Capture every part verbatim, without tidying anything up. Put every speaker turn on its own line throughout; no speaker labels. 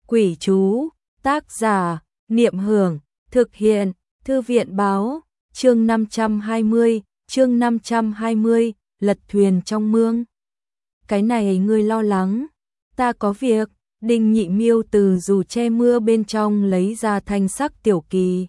Quỷ chú, tác giả, Niệm Hưởng, thực hiện, Thư viện báo, chương năm trăm hai mươi, chương năm trăm hai mươi, lật thuyền trong mương. Cái này ngươi lo lắng, ta có việc. Đinh Nhị Miêu từ dù che mưa bên trong lấy ra thanh sắc tiểu kỳ.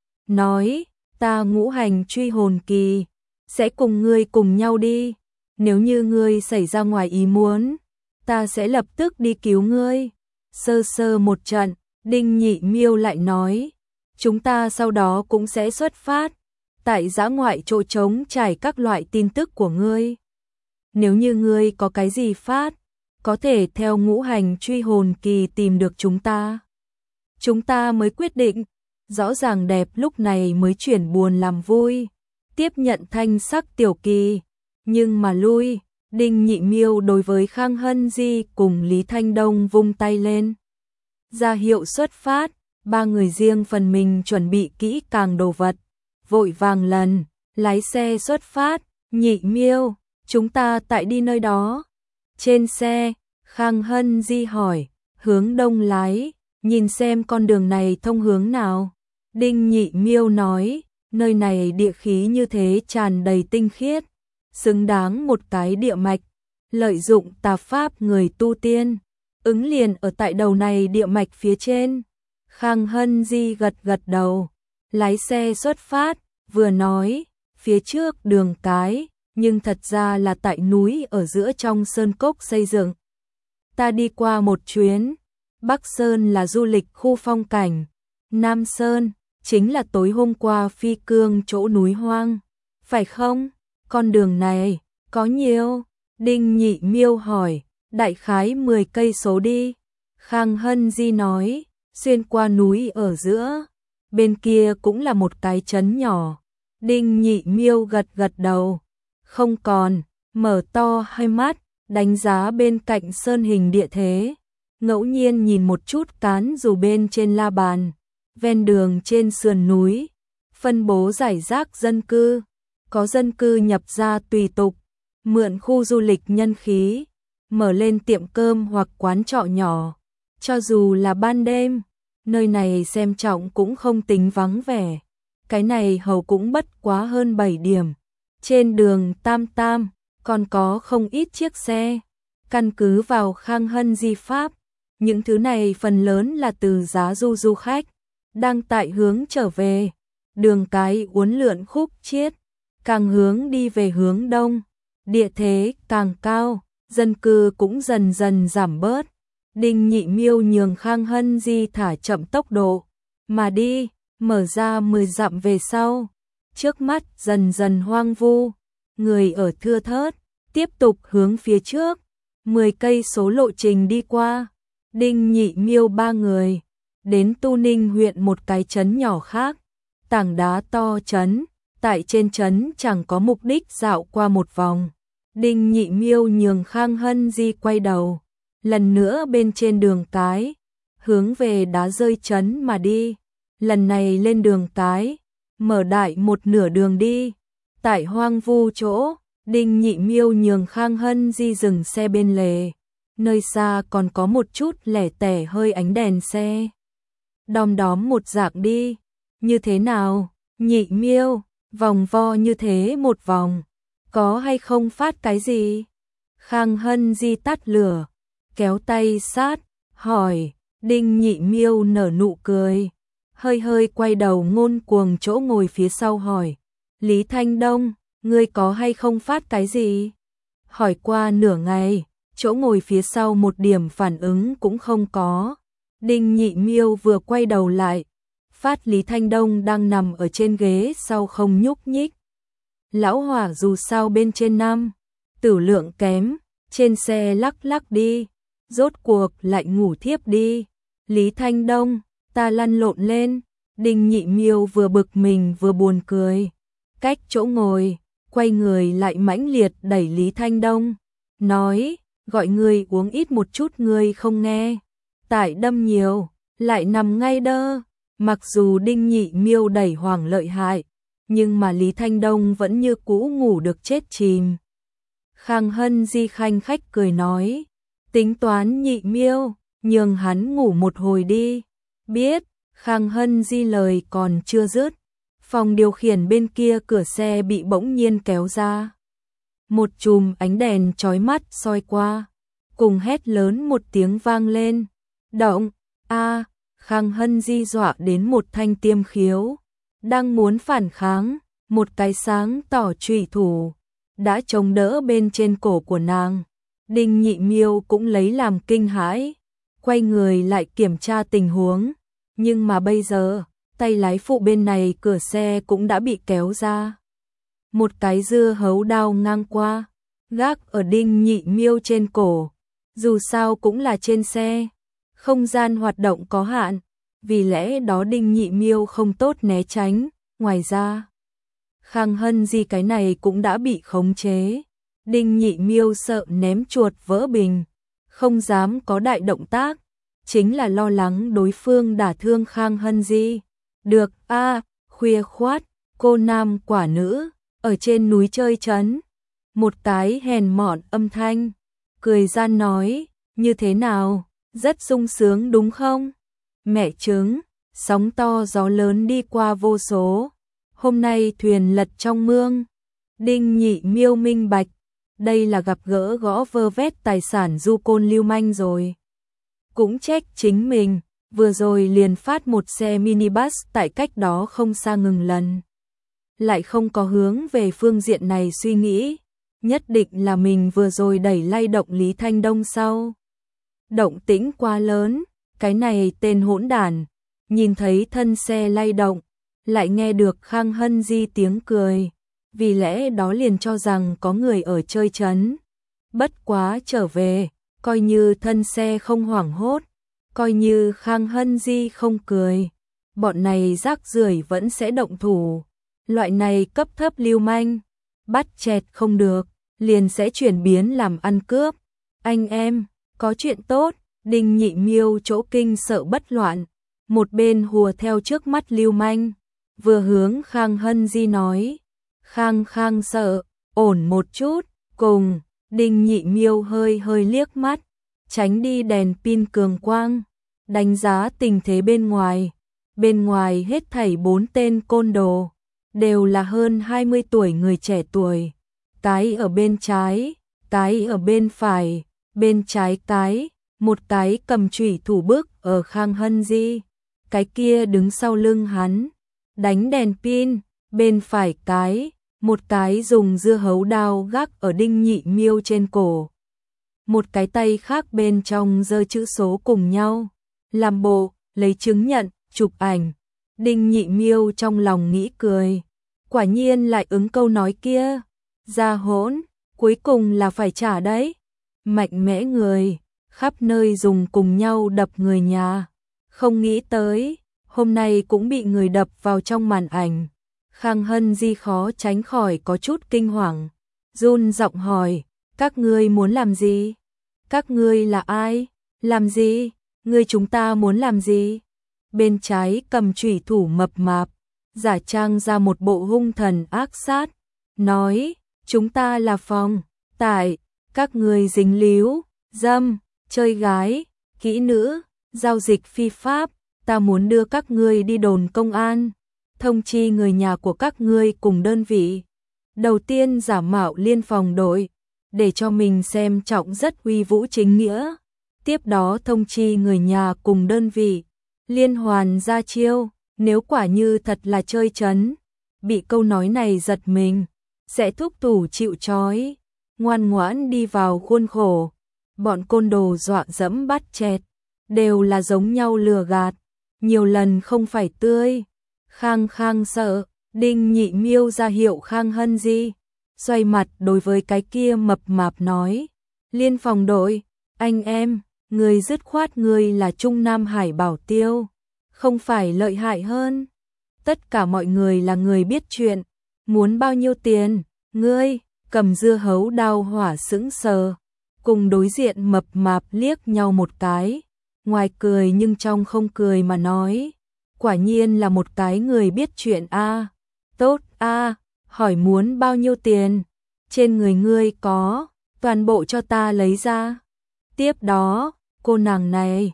Nói, ta ngũ hành truy hồn kỳ, sẽ cùng ngươi cùng nhau đi. Nếu như ngươi xảy ra ngoài ý muốn, ta sẽ lập tức đi cứu ngươi. Sơ sơ một trận, Đinh Nhị Miêu lại nói, chúng ta sau đó cũng sẽ xuất phát, tại dã ngoại chỗ trống trải các loại tin tức của ngươi. Nếu như ngươi có cái gì phát, có thể theo ngũ hành truy hồn kỳ tìm được chúng ta. Chúng ta mới quyết định, rõ ràng đẹp lúc này mới chuyển buồn làm vui, tiếp nhận thanh sắc tiểu kỳ, nhưng mà lui. Đinh Nhị Miêu đối với Khang Hân Di cùng Lý Thanh Đông vung tay lên, ra hiệu xuất phát. Ba người riêng phần mình chuẩn bị kỹ càng đồ vật, vội vàng lần lái xe xuất phát. Nhị Miêu, chúng ta tại đi nơi đó. Trên xe, Khang Hân Di hỏi, hướng đông lái, nhìn xem con đường này thông hướng nào. Đinh Nhị Miêu nói, nơi này địa khí như thế tràn đầy tinh khiết, xứng đáng một cái địa mạch, lợi dụng tà pháp người tu tiên, ứng liền ở tại đầu này địa mạch phía trên. Khang Hân Di gật gật đầu, lái xe xuất phát, vừa nói, phía trước đường cái, nhưng thật ra là tại núi ở giữa trong sơn cốc xây dựng. Ta đi qua một chuyến, Bắc Sơn là du lịch khu phong cảnh, Nam Sơn chính là tối hôm qua phi cương chỗ núi hoang, phải không? Con đường này có nhiều? Đinh Nhị Miêu hỏi. Đại khái mười cây số đi. Khang Hân Di nói, xuyên qua núi ở giữa, bên kia cũng là một cái trấn nhỏ. Đinh Nhị Miêu gật gật đầu, không còn, mở to hai mắt, đánh giá bên cạnh sơn hình địa thế, ngẫu nhiên nhìn một chút cán dù bên trên la bàn, ven đường trên sườn núi, phân bố rải rác dân cư, có dân cư nhập ra tùy tục, mượn khu du lịch nhân khí, mở lên tiệm cơm hoặc quán trọ nhỏ. Cho dù là ban đêm, nơi này xem trọng cũng không tính vắng vẻ. Cái này hầu cũng bất quá hơn bảy điểm. Trên đường Tam Tam, còn có không ít chiếc xe. Căn cứ vào Khang Hân Di pháp, những thứ này phần lớn là từ giá du du khách, đang tại hướng trở về. Đường cái uốn lượn khúc chiết, càng hướng đi về hướng đông, địa thế càng cao, dân cư cũng dần dần giảm bớt. Đinh Nhị Miêu nhường Khang Hân Di thả chậm tốc độ mà đi, mở ra mười dặm về sau, trước mắt dần dần hoang vu, người ở thưa thớt, tiếp tục hướng phía trước, mười cây số lộ trình đi qua. Đinh Nhị Miêu ba người đến Tu Ninh huyện một cái trấn nhỏ khác, tảng đá to trấn, tại trên trấn chẳng có mục đích dạo qua một vòng. Đinh Nhị Miêu nhường Khang Hân Di quay đầu, lần nữa bên trên đường cái, hướng về đá rơi trấn mà đi. Lần này lên đường cái, mở đại một nửa đường đi. Tại hoang vu chỗ, Đinh Nhị Miêu nhường Khang Hân Di dừng xe bên lề. Nơi xa còn có một chút lẻ tẻ hơi ánh đèn xe. Đom đóm một dạng đi. Như thế nào, Nhị Miêu, vòng vo như thế một vòng, có hay không phát cái gì? Khang Hân Di tắt lửa, kéo tay sát, hỏi. Đinh Nhị Miêu nở nụ cười, hơi hơi quay đầu ngôn cuồng chỗ ngồi phía sau hỏi. Lý Thanh Đông, ngươi có hay không phát cái gì? Hỏi qua nửa ngày, chỗ ngồi phía sau một điểm phản ứng cũng không có. Đinh Nhị Miêu vừa quay đầu lại, phát Lý Thanh Đông đang nằm ở trên ghế sau không nhúc nhích. Lão hỏa dù sao bên trên năm, tử lượng kém, trên xe lắc lắc đi, rốt cuộc lại ngủ thiếp đi. Lý Thanh Đông, ta lăn lộn lên. Đinh Nhị Miêu vừa bực mình vừa buồn cười, cách chỗ ngồi, quay người lại mãnh liệt đẩy Lý Thanh Đông, nói, gọi người uống ít một chút người không nghe, tại đâm nhiều, lại nằm ngay đơ. Mặc dù Đinh Nhị Miêu đẩy hoảng lợi hại, nhưng mà Lý Thanh Đông vẫn như cũ ngủ được chết chìm. Khang Hân Di khanh khách cười nói, tính toán Nhị Miêu, nhường hắn ngủ một hồi đi. Biết. Khang Hân Di lời còn chưa dứt, phòng điều khiển bên kia cửa xe bị bỗng nhiên kéo ra. Một chùm ánh đèn chói mắt soi qua, cùng hét lớn một tiếng vang lên. Động! A! Khang Hân Di dọa đến một thanh tiêm khiếu, đang muốn phản kháng, một cái sáng tỏ chủy thủ đã chống đỡ bên trên cổ của nàng. Đinh Nhị Miêu cũng lấy làm kinh hãi, quay người lại kiểm tra tình huống, nhưng mà bây giờ, tay lái phụ bên này cửa xe cũng đã bị kéo ra. Một cái dưa hấu đao ngang qua, gác ở Đinh Nhị Miêu trên cổ. Dù sao cũng là trên xe, không gian hoạt động có hạn, vì lẽ đó Đinh Nhị Miêu không tốt né tránh. Ngoài ra, Khang Hân Di cái này cũng đã bị khống chế. Đinh Nhị Miêu sợ ném chuột vỡ bình, không dám có đại động tác, chính là lo lắng đối phương đả thương Khang Hân Di. Được a, à, khuya khoát, cô nam quả nữ, ở trên núi chơi trấn. Một cái hèn mọn âm thanh, cười gian nói, như thế nào, rất sung sướng đúng không? Mẹ trứng, sóng to gió lớn đi qua vô số, hôm nay thuyền lật trong mương. Đinh Nhị Miêu minh bạch, đây là gặp gỡ gõ vơ vét tài sản du côn lưu manh rồi. Cũng trách chính mình, vừa rồi liền phát một xe minibus tại cách đó không xa ngừng lần. Lại không có hướng về phương diện này suy nghĩ, nhất định là mình vừa rồi đẩy lay động Lý Thanh Đông sau. Động tĩnh quá lớn, cái này tên hỗn đản, nhìn thấy thân xe lay động, lại nghe được Khang Hân Di tiếng cười, vì lẽ đó liền cho rằng có người ở chơi trấn. Bất quá trở về, coi như thân xe không hoảng hốt, coi như Khang Hân Di không cười, bọn này rác rưởi vẫn sẽ động thủ. Loại này cấp thấp lưu manh, bắt chẹt không được, liền sẽ chuyển biến làm ăn cướp. Anh em, có chuyện tốt. Đinh Nhị Miêu chỗ kinh sợ bất loạn, một bên hùa theo trước mắt lưu manh, vừa hướng Khang Hân Di nói. Khang Khang sợ, ổn một chút, cùng. Đinh Nhị Miêu hơi hơi liếc mắt, tránh đi đèn pin cường quang, đánh giá tình thế bên ngoài. Bên ngoài hết thảy bốn tên côn đồ, đều là hơn hai mươi tuổi người trẻ tuổi. Cái ở bên trái, cái ở bên phải, bên trái cái, một cái cầm chủy thủ bức ở Khang Hân Di, cái kia đứng sau lưng hắn, đánh đèn pin, bên phải cái, một cái dùng dưa hấu đao gác ở Đinh Nhị Miêu trên cổ. Một cái tay khác bên trong giơ chữ số cùng nhau, làm bộ, lấy chứng nhận, chụp ảnh. Đinh Nhị Miêu trong lòng nghĩ cười, quả nhiên lại ứng câu nói kia, ra hỗn, cuối cùng là phải trả đấy. Mạnh mẽ người, khắp nơi dùng cùng nhau đập người nhà, không nghĩ tới, hôm nay cũng bị người đập vào trong màn ảnh. Khang Hân Di khó tránh khỏi có chút kinh hoàng, run giọng hỏi, các ngươi muốn làm gì? Các ngươi là ai? Làm gì? Ngươi chúng ta muốn làm gì? Bên trái cầm chủy thủ mập mạp, giả trang ra một bộ hung thần ác sát, nói, chúng ta là phòng, tại, các ngươi dính líu, dâm, chơi gái, kỹ nữ, giao dịch phi pháp, ta muốn đưa các ngươi đi đồn công an, thông chi người nhà của các ngươi cùng đơn vị. Đầu tiên giả mạo liên phòng đội, để cho mình xem trọng rất uy vũ chính nghĩa. Tiếp đó thông chi người nhà cùng đơn vị, liên hoàn ra chiêu, nếu quả như thật là chơi trấn, bị câu nói này giật mình, sẽ thúc thủ chịu trói, ngoan ngoãn đi vào khuôn khổ. Bọn côn đồ dọa dẫm bắt chẹt, đều là giống nhau lừa gạt, nhiều lần không phải tươi. Khang Khang sợ, Đinh Nhị Miêu ra hiệu Khang Hân Di, xoay mặt đối với cái kia mập mạp nói, liên phòng đội, anh em, người dứt khoát người là Trung Nam Hải Bảo Tiêu, không phải lợi hại hơn. Tất cả mọi người là người biết chuyện, muốn bao nhiêu tiền, ngươi, cầm dưa hấu đao hỏa sững sờ, cùng đối diện mập mạp liếc nhau một cái, ngoài cười nhưng trong không cười mà nói, quả nhiên là một cái người biết chuyện a. Tốt a, hỏi muốn bao nhiêu tiền, trên người ngươi có, toàn bộ cho ta lấy ra. Tiếp đó, cô nàng này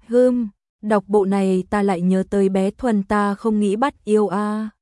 Hưm, đọc bộ này ta lại nhớ tới bé Thuần ta không nghĩ bắt yêu a.